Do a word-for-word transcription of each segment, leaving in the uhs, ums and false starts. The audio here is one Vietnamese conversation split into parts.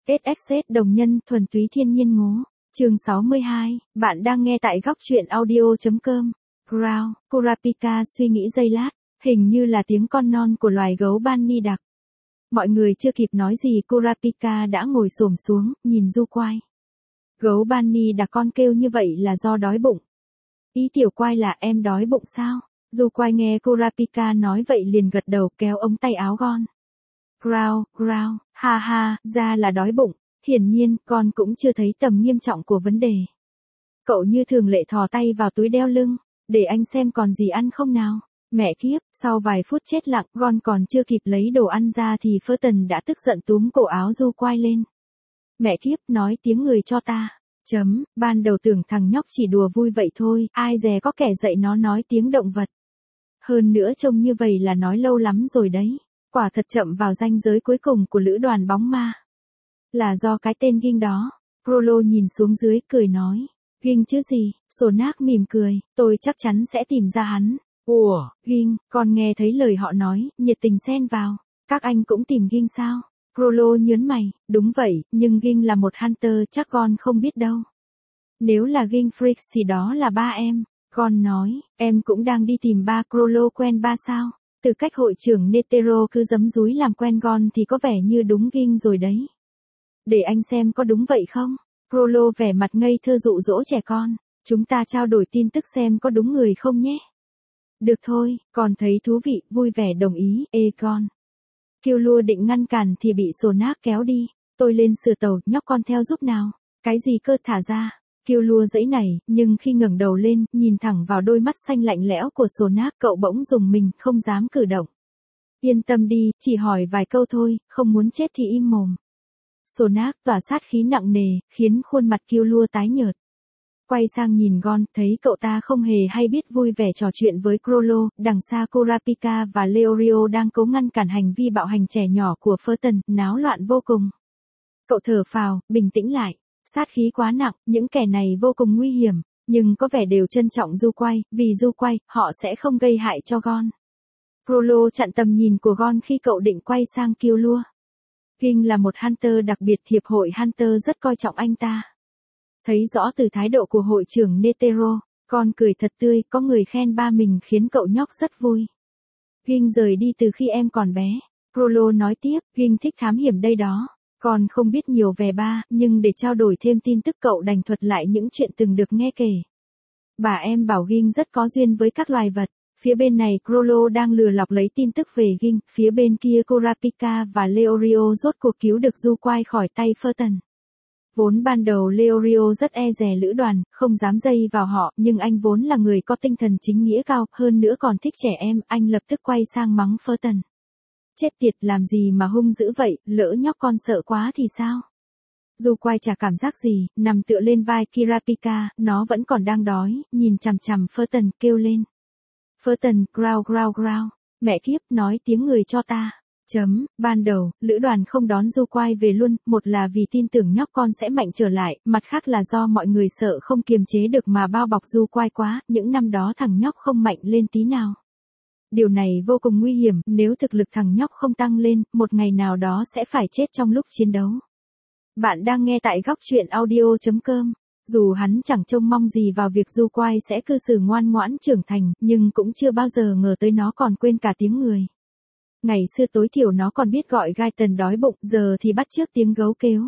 ét ích ét đồng nhân thuần túy thiên nhiên ngố. Chương sáu mươi hai, bạn đang nghe tại góc truyện audio.com. Growl, Kurapika suy nghĩ giây lát, hình như là tiếng con non của loài gấu Bunny đặc. Mọi người chưa kịp nói gì Kurapika đã ngồi xổm xuống, nhìn Du Quai. Gấu Bunny đặc con kêu như vậy là do đói bụng. Ý tiểu Quai là em đói bụng sao? Du Quai nghe Kurapika nói vậy liền gật đầu kéo ống tay áo Gon. Growl, growl, ha ha, ra là đói bụng, hiển nhiên con cũng chưa thấy tầm nghiêm trọng của vấn đề. Cậu như thường lệ thò tay vào túi đeo lưng, để anh xem còn gì ăn không nào. Mẹ kiếp, sau vài phút chết lặng, Gon còn chưa kịp lấy đồ ăn ra thì Pherton đã tức giận túm cổ áo Du Quai lên. Mẹ kiếp, nói tiếng người cho ta. Chấm, ban đầu tưởng thằng nhóc chỉ đùa vui vậy thôi, ai dè có kẻ dạy nó nói tiếng động vật. Hơn nữa trông như vậy là nói lâu lắm rồi đấy. Quả thật chậm vào ranh giới cuối cùng của lữ đoàn bóng ma. Là do cái tên Ging đó. Frollo nhìn xuống dưới cười nói. Ging chứ gì? Sonak mỉm cười, tôi chắc chắn sẽ tìm ra hắn. Ủa, Ging, con nghe thấy lời họ nói, nhiệt tình xen vào. Các anh cũng tìm Ging sao? Frollo nhớn mày, đúng vậy, nhưng Ging là một hunter chắc con không biết đâu. Nếu là Ging Freaks thì đó là ba em. Con nói, em cũng đang đi tìm ba. Frollo quen ba sao? Từ cách hội trưởng Netero cứ giấm dúi làm quen Gon thì có vẻ như đúng Ging rồi đấy. Để anh xem có đúng vậy không? Frollo vẻ mặt ngây thơ dụ dỗ trẻ con. Chúng ta trao đổi tin tức xem có đúng người không nhé. Được thôi, con thấy thú vị, vui vẻ đồng ý. Ê con. Killua định ngăn cản thì bị Sonak kéo đi. Tôi lên sửa tàu, nhóc con theo giúp nào. Cái gì cơ thả ra. Killua giãy nảy, nhưng khi ngẩng đầu lên, nhìn thẳng vào đôi mắt xanh lạnh lẽo của Sonak, cậu bỗng rùng mình, không dám cử động. Yên tâm đi, chỉ hỏi vài câu thôi, không muốn chết thì im mồm. Sonak tỏa sát khí nặng nề, khiến khuôn mặt Killua tái nhợt. Quay sang nhìn Gon, thấy cậu ta không hề hay biết vui vẻ trò chuyện với Frollo, đằng xa Kurapika và Leorio đang cố ngăn cản hành vi bạo hành trẻ nhỏ của Pherton, náo loạn vô cùng. Cậu thở phào, bình tĩnh lại. Sát khí quá nặng, những kẻ này vô cùng nguy hiểm, nhưng có vẻ đều trân trọng Du Quai, vì Du Quai, họ sẽ không gây hại cho Gon. Frollo chặn tầm nhìn của Gon khi cậu định quay sang Killua. Ging là một hunter đặc biệt, hiệp hội hunter rất coi trọng anh ta. Thấy rõ từ thái độ của hội trưởng Netero, Gon cười thật tươi, có người khen ba mình khiến cậu nhóc rất vui. Ging rời đi từ khi em còn bé. Frollo nói tiếp, Ging thích thám hiểm đây đó. Con không biết nhiều về ba, nhưng để trao đổi thêm tin tức cậu đành thuật lại những chuyện từng được nghe kể. Bà em bảo Ging rất có duyên với các loài vật. Phía bên này Frollo đang lừa lọc lấy tin tức về Ging, phía bên kia Kurapika và Leorio rốt cuộc cứu được Du Quai khỏi tay Pherton. Vốn ban đầu Leorio rất e dè lữ đoàn, không dám dây vào họ, nhưng anh vốn là người có tinh thần chính nghĩa cao, hơn nữa còn thích trẻ em, anh lập tức quay sang mắng Pherton. Chết tiệt, làm gì mà hung dữ vậy, lỡ nhóc con sợ quá thì sao? Du Quai chả cảm giác gì, nằm tựa lên vai Kurapika, nó vẫn còn đang đói, nhìn chằm chằm Pherton, kêu lên. Pherton, growl growl growl, mẹ kiếp, nói tiếng người cho ta. Chấm, ban đầu, lữ đoàn không đón Du Quai về luôn, một là vì tin tưởng nhóc con sẽ mạnh trở lại, mặt khác là do mọi người sợ không kiềm chế được mà bao bọc Du Quai quá, những năm đó thằng nhóc không mạnh lên tí nào. Điều này vô cùng nguy hiểm, nếu thực lực thằng nhóc không tăng lên, một ngày nào đó sẽ phải chết trong lúc chiến đấu. Bạn đang nghe tại góc truyện audio.com. Dù hắn chẳng trông mong gì vào việc Du Quai sẽ cư xử ngoan ngoãn trưởng thành, nhưng cũng chưa bao giờ ngờ tới nó còn quên cả tiếng người. Ngày xưa tối thiểu nó còn biết gọi Gaiten đói bụng, giờ thì bắt chước tiếng gấu kêu.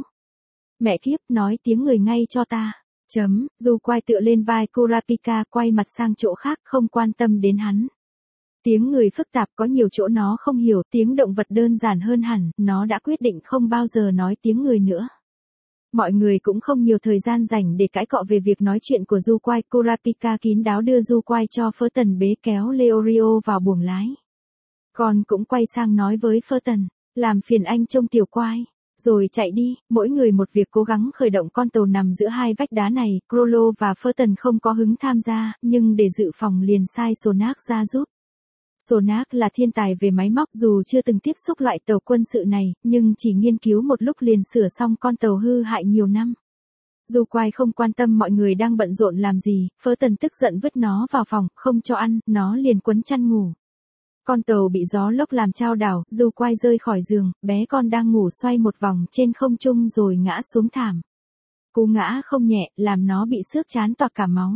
Mẹ kiếp, nói tiếng người ngay cho ta. Chấm, Du Quai tựa lên vai Kurapika, quay mặt sang chỗ khác, không quan tâm đến hắn. Tiếng người phức tạp, có nhiều chỗ nó không hiểu, tiếng động vật đơn giản hơn hẳn, nó đã quyết định không bao giờ nói tiếng người nữa. Mọi người cũng không nhiều thời gian rảnh để cãi cọ về việc nói chuyện của Du Quai. Kurapika kín đáo đưa Du Quai cho Pherton bế, kéo Leorio vào buồng lái. Con cũng quay sang nói với Pherton, làm phiền anh trông tiểu Quai, rồi chạy đi, mỗi người một việc cố gắng khởi động con tàu nằm giữa hai vách đá này. Frollo và Pherton không có hứng tham gia, nhưng để dự phòng liền sai Sonak ra giúp. Sonak là thiên tài về máy móc, dù chưa từng tiếp xúc loại tàu quân sự này, nhưng chỉ nghiên cứu một lúc liền sửa xong con tàu hư hại nhiều năm. Du Quai không quan tâm mọi người đang bận rộn làm gì, Pherton tức giận vứt nó vào phòng, không cho ăn, nó liền quấn chăn ngủ. Con tàu bị gió lốc làm chao đảo, Du Quai rơi khỏi giường, bé con đang ngủ xoay một vòng trên không trung rồi ngã xuống thảm. Cú ngã không nhẹ, làm nó bị xước trán toạc cả máu.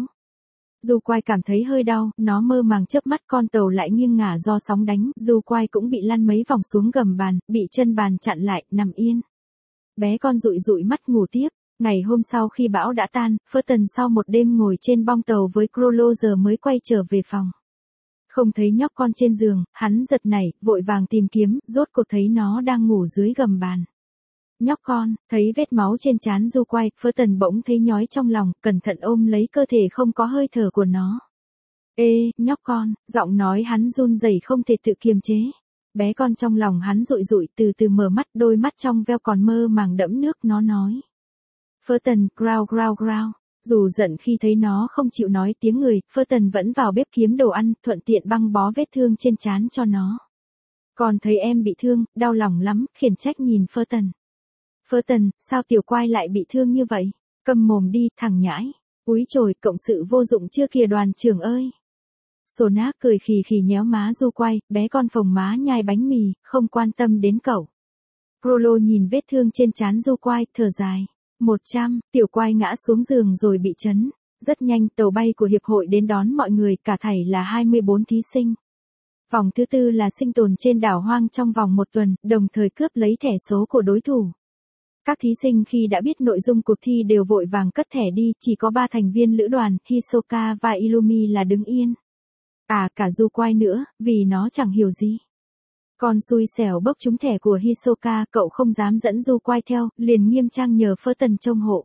Du Quai cảm thấy hơi đau, nó mơ màng chớp mắt, con tàu lại nghiêng ngả do sóng đánh, Du Quai cũng bị lăn mấy vòng xuống gầm bàn, bị chân bàn chặn lại, nằm yên. Bé con dụi dụi mắt ngủ tiếp. Ngày hôm sau khi bão đã tan, Fulton sau một đêm ngồi trên bong tàu với Crollo giờ mới quay trở về phòng. Không thấy nhóc con trên giường, hắn giật nảy, vội vàng tìm kiếm, rốt cuộc thấy nó đang ngủ dưới gầm bàn. Nhóc con, thấy vết máu trên trán Du Quai, Fulton bỗng thấy nhói trong lòng, cẩn thận ôm lấy cơ thể không có hơi thở của nó. Ê, nhóc con, giọng nói hắn run rẩy không thể tự kiềm chế. Bé con trong lòng hắn dụi dụi từ từ mở mắt, đôi mắt trong veo còn mơ màng đẫm nước, nó nói. Fulton, growl growl growl. Dù giận khi thấy nó không chịu nói tiếng người, Fulton vẫn vào bếp kiếm đồ ăn, thuận tiện băng bó vết thương trên trán cho nó. Còn thấy em bị thương, đau lòng lắm, khiển trách nhìn Fulton. Fulton, sao tiểu Quai lại bị thương như vậy? Câm mồm đi, thằng nhãi. Úi chồi, cộng sự vô dụng chưa kìa đoàn trưởng ơi. Sonak cười khì khì nhéo má Du Quai, bé con phồng má nhai bánh mì, không quan tâm đến cậu. Crollo nhìn vết thương trên trán Du Quai, thở dài. một trăm, tiểu Quai ngã xuống giường rồi bị chấn. Rất nhanh, tàu bay của hiệp hội đến đón mọi người, cả thảy là hai mươi bốn thí sinh. Vòng thứ tư là sinh tồn trên đảo hoang trong vòng một tuần, đồng thời cướp lấy thẻ số của đối thủ. Các thí sinh khi đã biết nội dung cuộc thi đều vội vàng cất thẻ đi, chỉ có ba thành viên lữ đoàn, Hisoka và Illumi là đứng yên. À, cả Du Quai nữa, vì nó chẳng hiểu gì. Con xui xẻo bốc trúng thẻ của Hisoka, cậu không dám dẫn Du Quai theo, liền nghiêm trang nhờ Fulton trông hộ.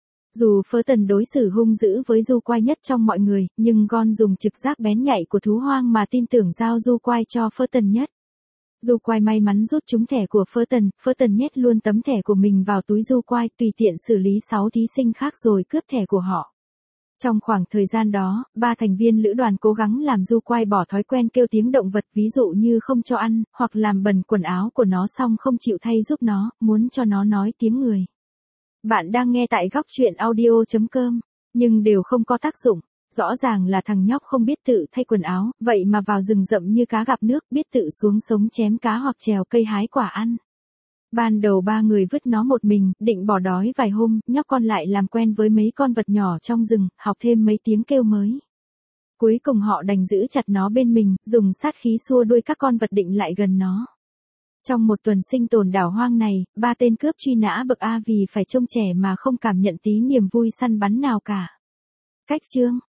Dù Fulton đối xử hung dữ với Du Quai nhất trong mọi người, nhưng Gon dùng trực giác bén nhạy của thú hoang mà tin tưởng giao Du Quai cho Fulton nhất. Du Quai may mắn rút trúng thẻ của Fulton, Fulton nhét luôn tấm thẻ của mình vào túi Du Quai, tùy tiện xử lý sáu thí sinh khác rồi cướp thẻ của họ. Trong khoảng thời gian đó, ba thành viên lữ đoàn cố gắng làm Du Quai bỏ thói quen kêu tiếng động vật, ví dụ như không cho ăn, hoặc làm bẩn quần áo của nó xong không chịu thay giúp nó, muốn cho nó nói tiếng người. Bạn đang nghe tại góc truyện audio chấm com, nhưng đều không có tác dụng. Rõ ràng là thằng nhóc không biết tự thay quần áo, vậy mà vào rừng rậm như cá gặp nước, biết tự xuống sống chém cá hoặc trèo cây hái quả ăn. Ban đầu ba người vứt nó một mình, định bỏ đói vài hôm, nhóc con lại làm quen với mấy con vật nhỏ trong rừng, học thêm mấy tiếng kêu mới. Cuối cùng họ đành giữ chặt nó bên mình, dùng sát khí xua đuôi các con vật định lại gần nó. Trong một tuần sinh tồn đảo hoang này, ba tên cướp truy nã bậc A vì phải trông trẻ mà không cảm nhận tí niềm vui săn bắn nào cả. Cách chương